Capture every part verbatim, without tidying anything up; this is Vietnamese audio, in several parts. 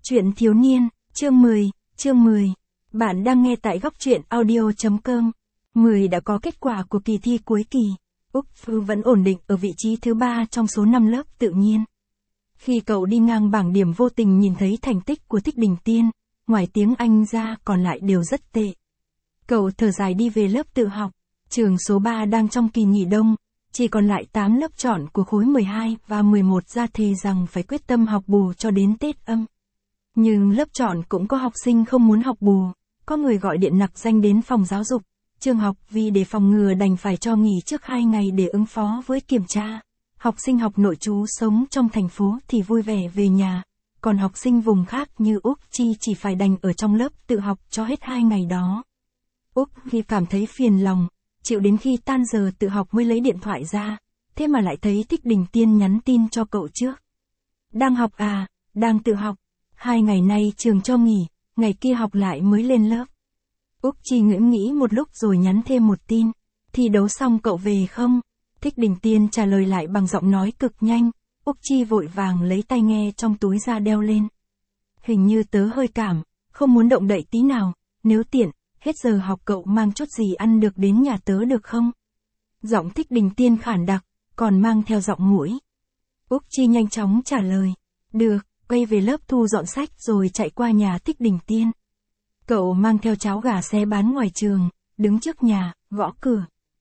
Truyện thiếu niên, chương mười, chương mười. Bạn đang nghe tại góc truyện audio chấm com. mười đã có kết quả của kỳ thi cuối kỳ. Úc Thư vẫn ổn định ở vị trí thứ ba trong số năm lớp tự nhiên. Khi cậu đi ngang bảng điểm vô tình nhìn thấy thành tích của Thích Đình Tiên, ngoài tiếng Anh ra còn lại đều rất tệ. Cậu thở dài đi về lớp tự học. Trường số ba đang trong kỳ nghỉ đông, chỉ còn lại tám lớp chọn của khối mười hai và mười một ra thề rằng phải quyết tâm học bù cho đến Tết âm. Nhưng lớp chọn cũng có học sinh không muốn học bù, có người gọi điện nặc danh đến phòng giáo dục, trường học vì để phòng ngừa đành phải cho nghỉ trước hai ngày để ứng phó với kiểm tra. Học sinh học nội trú sống trong thành phố thì vui vẻ về nhà, còn học sinh vùng khác như Úc Chi chỉ phải đành ở trong lớp tự học cho hết hai ngày đó. Úc vì cảm thấy phiền lòng, chịu đến khi tan giờ tự học mới lấy điện thoại ra, thế mà lại thấy Thích Đình Tiên nhắn tin cho cậu trước. Đang học à, đang tự học. Hai ngày nay trường cho nghỉ, ngày kia học lại mới lên lớp. Úc Chi ngẫm nghĩ một lúc rồi nhắn thêm một tin. Thi đấu xong cậu về không? Thích Đình Tiên trả lời lại bằng giọng nói cực nhanh. Úc Chi vội vàng lấy tai nghe trong túi ra đeo lên. Hình như tớ hơi cảm, không muốn động đậy tí nào, nếu tiện, hết giờ học cậu mang chút gì ăn được đến nhà tớ được không? Giọng Thích Đình Tiên khản đặc, còn mang theo giọng mũi. Úc Chi nhanh chóng trả lời. Được. Quay về lớp thu dọn sách rồi chạy qua nhà Thích Đình Tiên. Cậu mang theo cháo gà xé bán ngoài trường, đứng trước nhà, gõ cửa.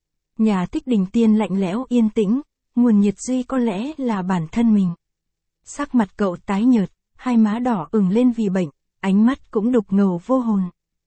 Nhà Thích Đình Tiên lạnh lẽo yên tĩnh, nguồn nhiệt duy có lẽ là bản thân mình. Sắc mặt cậu tái nhợt, hai má đỏ ửng lên vì bệnh, ánh mắt cũng đục ngầu vô hồn.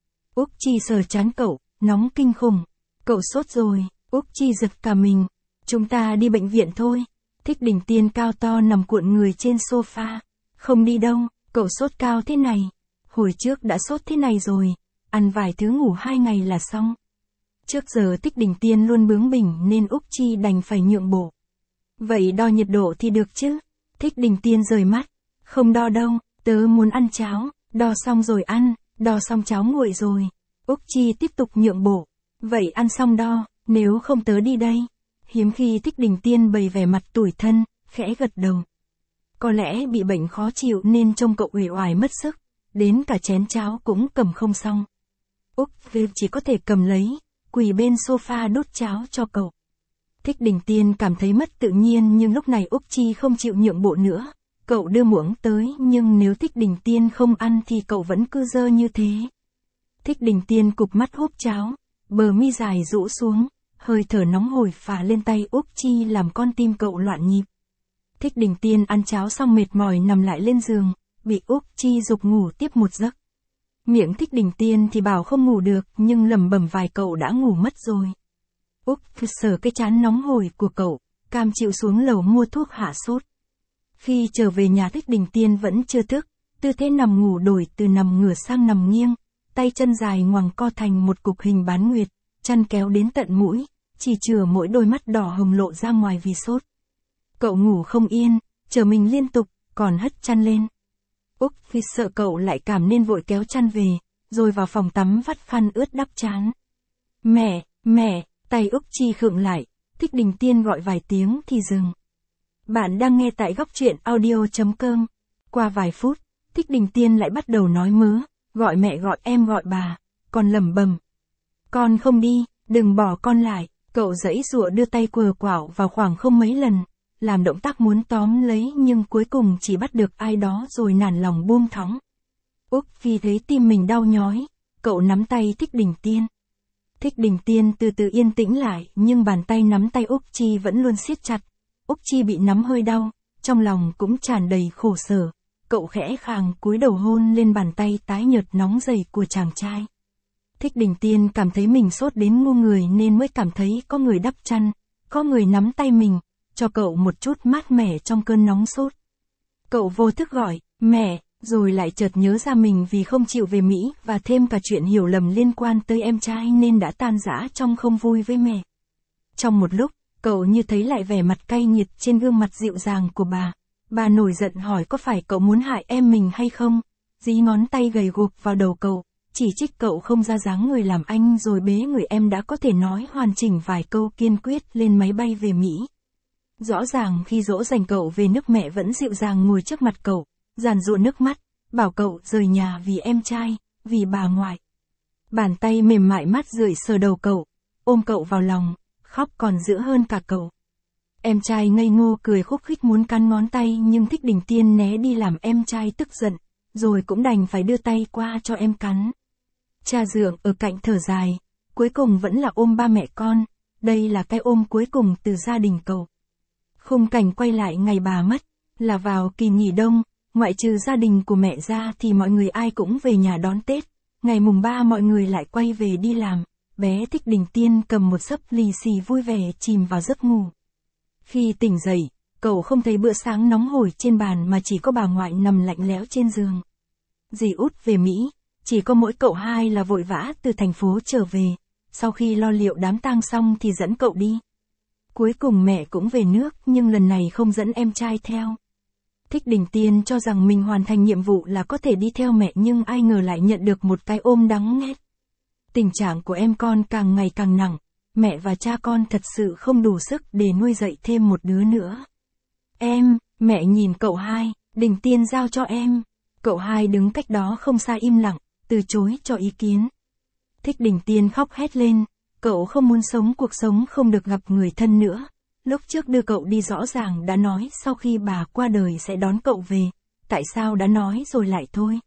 Úc Chi sờ trán cậu, nóng kinh khủng. Cậu sốt rồi, Úc Chi giật cả mình. Chúng ta đi bệnh viện thôi. Thích Đình Tiên cao to nằm cuộn người trên sofa. Không đi đâu, cậu sốt cao thế này. Hồi trước đã sốt thế này rồi, ăn vài thứ ngủ hai ngày là xong. Trước giờ Thích Đình Tiên luôn bướng bỉnh nên Úc Chi đành phải nhượng bộ. Vậy đo nhiệt độ thì được chứ? Thích Đình Tiên rời mắt. Không đo đâu, tớ muốn ăn cháo, đo xong rồi ăn, đo xong cháo nguội rồi. Úc Chi tiếp tục nhượng bộ. Vậy ăn xong đo, nếu không tớ đi đây. Hiếm khi Thích Đình Tiên bày vẻ mặt tủi thân, khẽ gật đầu. Có lẽ bị bệnh khó chịu nên trông cậu uể oải mất sức, đến cả chén cháo cũng cầm không xong. Úc Vê chỉ có thể cầm lấy, quỳ bên sofa đút cháo cho cậu. Thích Đình Tiên cảm thấy mất tự nhiên nhưng lúc này Úc Chi không chịu nhượng bộ nữa. Cậu đưa muỗng tới nhưng nếu Thích Đình Tiên không ăn thì cậu vẫn cứ dơ như thế. Thích Đình Tiên cụp mắt húp cháo, bờ mi dài rũ xuống, hơi thở nóng hổi phả lên tay Úc Chi làm con tim cậu loạn nhịp. Thích Đình Tiên ăn cháo xong mệt mỏi nằm lại lên giường, bị Úc Chi giục ngủ tiếp một giấc. Miệng Thích Đình Tiên thì bảo không ngủ được nhưng lẩm bẩm vài cậu đã ngủ mất rồi. Úc sờ cái trán nóng hổi của cậu, cam chịu xuống lầu mua thuốc hạ sốt. Khi trở về nhà Thích Đình Tiên vẫn chưa thức, tư thế nằm ngủ đổi từ nằm ngửa sang nằm nghiêng, tay chân dài ngoằng co thành một cục hình bán nguyệt, chăn kéo đến tận mũi, chỉ chừa mỗi đôi mắt đỏ hồng lộ ra ngoài vì sốt. Cậu ngủ không yên, trở mình liên tục, còn hất chăn lên. Úc vì sợ cậu lại cảm nên vội kéo chăn về, rồi vào phòng tắm vắt khăn ướt đắp trán. Mẹ, mẹ, tay Úc Chi khựng lại, Thích Đình Tiên gọi vài tiếng thì dừng. Bạn đang nghe tại góc truyện audio chấm com. Qua vài phút, Thích Đình Tiên lại bắt đầu nói mớ, gọi mẹ gọi em gọi bà, còn lẩm bẩm. Con không đi, đừng bỏ con lại, cậu giãy giụa đưa tay quờ quảo vào khoảng không mấy lần. Làm động tác muốn tóm lấy nhưng cuối cùng chỉ bắt được ai đó rồi nản lòng buông thõng. Úc vì thấy tim mình đau nhói, cậu nắm tay Thích Đình Tiên. Thích Đình Tiên từ từ yên tĩnh lại nhưng bàn tay nắm tay Úc Chi vẫn luôn siết chặt. Úc Chi bị nắm hơi đau, trong lòng cũng tràn đầy khổ sở. Cậu khẽ khàng cúi đầu hôn lên bàn tay tái nhợt nóng rầy của chàng trai. Thích Đình Tiên cảm thấy mình sốt đến ngu người nên mới cảm thấy có người đắp chăn, có người nắm tay mình, cho cậu một chút mát mẻ trong cơn nóng sốt. Cậu vô thức gọi, mẹ, rồi lại chợt nhớ ra mình vì không chịu về Mỹ và thêm cả chuyện hiểu lầm liên quan tới em trai nên đã tan rã trong không vui với mẹ. Trong một lúc, cậu như thấy lại vẻ mặt cay nghiệt trên gương mặt dịu dàng của bà. Bà nổi giận hỏi có phải cậu muốn hại em mình hay không? Dí ngón tay gầy guộc vào đầu cậu, chỉ trích cậu không ra dáng người làm anh rồi bế người em đã có thể nói hoàn chỉnh vài câu kiên quyết lên máy bay về Mỹ. Rõ ràng khi dỗ dành cậu về nước mẹ vẫn dịu dàng ngồi trước mặt cậu, giàn giụa nước mắt, bảo cậu rời nhà vì em trai, vì bà ngoại. Bàn tay mềm mại mát rượi sờ đầu cậu, ôm cậu vào lòng, khóc còn dữ hơn cả cậu. Em trai ngây ngô cười khúc khích muốn cắn ngón tay nhưng Thích Đình Tiên né đi làm em trai tức giận, rồi cũng đành phải đưa tay qua cho em cắn. Cha dượng ở cạnh thở dài, cuối cùng vẫn là ôm ba mẹ con, đây là cái ôm cuối cùng từ gia đình cậu. Khung cảnh quay lại ngày bà mất, là vào kỳ nghỉ đông, ngoại trừ gia đình của mẹ ra thì mọi người ai cũng về nhà đón Tết. Ngày mùng ba mọi người lại quay về đi làm, bé Thích Đình Tiên cầm một xấp lì xì vui vẻ chìm vào giấc ngủ. Khi tỉnh dậy, cậu không thấy bữa sáng nóng hổi trên bàn mà chỉ có bà ngoại nằm lạnh lẽo trên giường. Dì út về Mỹ, chỉ có mỗi cậu hai là vội vã từ thành phố trở về, sau khi lo liệu đám tang xong thì dẫn cậu đi. Cuối cùng mẹ cũng về nước nhưng lần này không dẫn em trai theo. Thích Đình Tiên cho rằng mình hoàn thành nhiệm vụ là có thể đi theo mẹ nhưng ai ngờ lại nhận được một cái ôm đắng nghét. Tình trạng của em con càng ngày càng nặng, mẹ và cha con thật sự không đủ sức để nuôi dạy thêm một đứa nữa. Em, mẹ nhìn cậu hai, Đình Tiên giao cho em. Cậu hai đứng cách đó không xa im lặng, từ chối cho ý kiến. Thích Đình Tiên khóc hét lên, cậu không muốn sống cuộc sống không được gặp người thân nữa. Lúc trước đưa cậu đi rõ ràng đã nói sau khi bà qua đời sẽ đón cậu về, tại sao đã nói rồi lại thôi.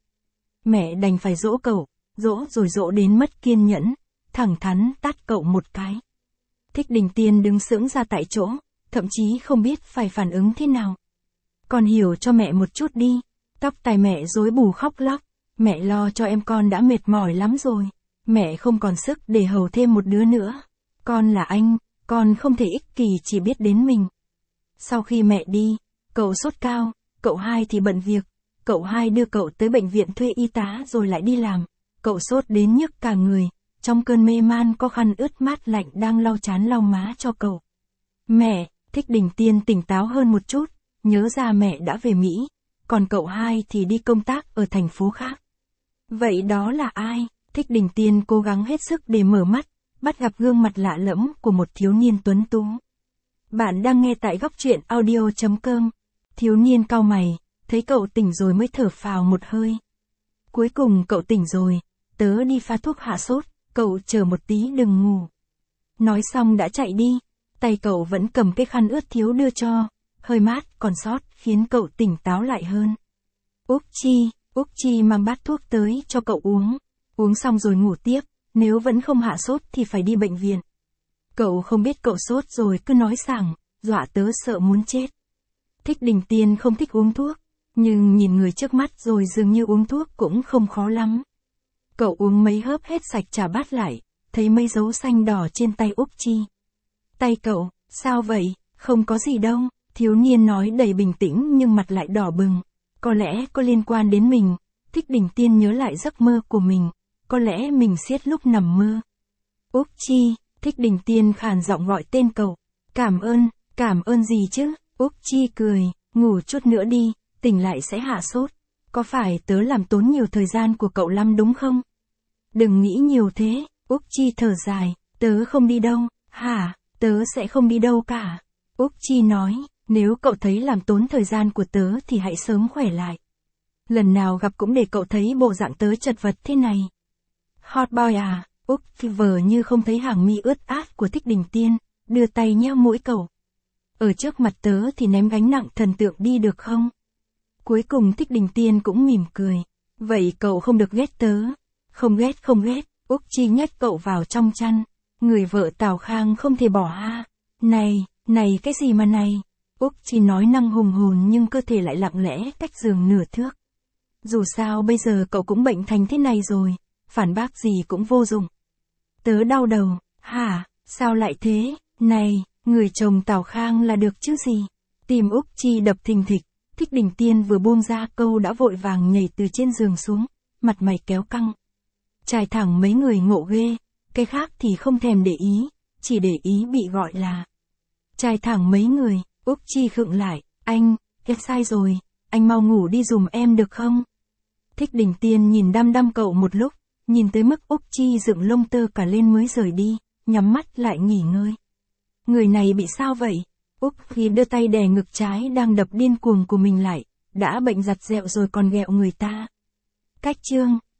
Mẹ đành phải dỗ cậu, dỗ rồi dỗ đến mất kiên nhẫn, thẳng thắn tát cậu một cái. Thích Đình Tiên đứng sững ra tại chỗ, thậm chí không biết phải phản ứng thế nào. Con hiểu cho mẹ một chút đi, tóc tai mẹ rối bù khóc lóc, mẹ lo cho em con đã mệt mỏi lắm rồi, mẹ không còn sức để hầu thêm một đứa nữa. Con là anh, con không thể ích kỷ chỉ biết đến mình. Sau khi mẹ đi, cậu sốt cao, cậu hai thì bận việc, cậu hai đưa cậu tới bệnh viện thuê y tá rồi lại đi làm, cậu sốt đến nhức cả người, trong cơn mê man có khăn ướt mát lạnh đang lau trán lau má cho cậu. Mẹ, Thích Đình Tiên tỉnh táo hơn một chút, nhớ ra mẹ đã về Mỹ, còn cậu hai thì đi công tác ở thành phố khác. Vậy đó là ai? Thích Đình Tiên cố gắng hết sức để mở mắt, bắt gặp gương mặt lạ lẫm của một thiếu niên tuấn tú. Bạn đang nghe tại góc truyện audio chấm com. Thiếu niên cau mày, thấy cậu tỉnh rồi mới thở phào một hơi. Cuối cùng cậu tỉnh rồi, tớ đi pha thuốc hạ sốt, cậu chờ một tí đừng ngủ. Nói xong đã chạy đi, tay cậu vẫn cầm cái khăn ướt thiếu đưa cho, hơi mát còn sót khiến cậu tỉnh táo lại hơn. Úc Chi, Úc Chi mang bát thuốc tới cho cậu uống, uống xong rồi ngủ tiếp, nếu vẫn không hạ sốt thì phải đi bệnh viện. Cậu không biết cậu sốt rồi cứ nói sảng, dọa tớ sợ muốn chết. Thích Đình Tiên không thích uống thuốc, nhưng nhìn người trước mắt rồi dường như uống thuốc cũng không khó lắm. Cậu uống mấy hớp hết sạch trả bát lại, thấy mấy dấu xanh đỏ trên tay Úc Chi. Tay cậu, sao vậy, không có gì đâu, thiếu niên nói đầy bình tĩnh nhưng mặt lại đỏ bừng. Có lẽ có liên quan đến mình. Thích Đình Tiên nhớ lại giấc mơ của mình, có lẽ mình xiết lúc nằm mơ. Úc Chi, Thích Đình Tiên khàn giọng gọi tên cậu. Cảm ơn, cảm ơn gì chứ? Úc Chi cười, ngủ chút nữa đi, tỉnh lại sẽ hạ sốt. Có phải tớ làm tốn nhiều thời gian của cậu lắm đúng không? Đừng nghĩ nhiều thế, Úc Chi thở dài, tớ không đi đâu, hả, tớ sẽ không đi đâu cả. Úc Chi nói, nếu cậu thấy làm tốn thời gian của tớ thì hãy sớm khỏe lại. Lần nào gặp cũng để cậu thấy bộ dạng tớ chật vật thế này. Hot boy à, Úc Chi vờ như không thấy hàng mi ướt át của Thích Đình Tiên, đưa tay nheo mũi cậu. Ở trước mặt tớ thì ném gánh nặng thần tượng đi được không? Cuối cùng Thích Đình Tiên cũng mỉm cười. Vậy cậu không được ghét tớ. Không ghét không ghét, Úc Chi nhét cậu vào trong chăn. Người vợ Tào Khang không thể bỏ ha. Này, này cái gì mà này? Úc Chi nói năng hùng hồn nhưng cơ thể lại lặng lẽ cách giường nửa thước. Dù sao bây giờ cậu cũng bệnh thành thế này rồi, phản bác gì cũng vô dụng. Tớ đau đầu, hả, sao lại thế? Này, người chồng Tào Khang là được chứ gì? Tim Úc Chi đập thình thịch, Thích Đình Tiên vừa buông ra câu đã vội vàng nhảy từ trên giường xuống, mặt mày kéo căng. Trai thẳng mấy người ngộ ghê, cái khác thì không thèm để ý, chỉ để ý bị gọi là. Trai thẳng mấy người, Úc Chi khựng lại, anh, em sai rồi, anh mau ngủ đi dùm em được không? Thích Đình Tiên nhìn đăm đăm cậu một lúc, nhìn tới mức Úc Chi dựng lông tơ cả lên mới rời đi, nhắm mắt lại nghỉ ngơi. Người này bị sao vậy? Úc Chi đưa tay đè ngực trái đang đập điên cuồng của mình lại, đã bệnh giặt dẹo rồi còn ghẹo người ta. Cách chương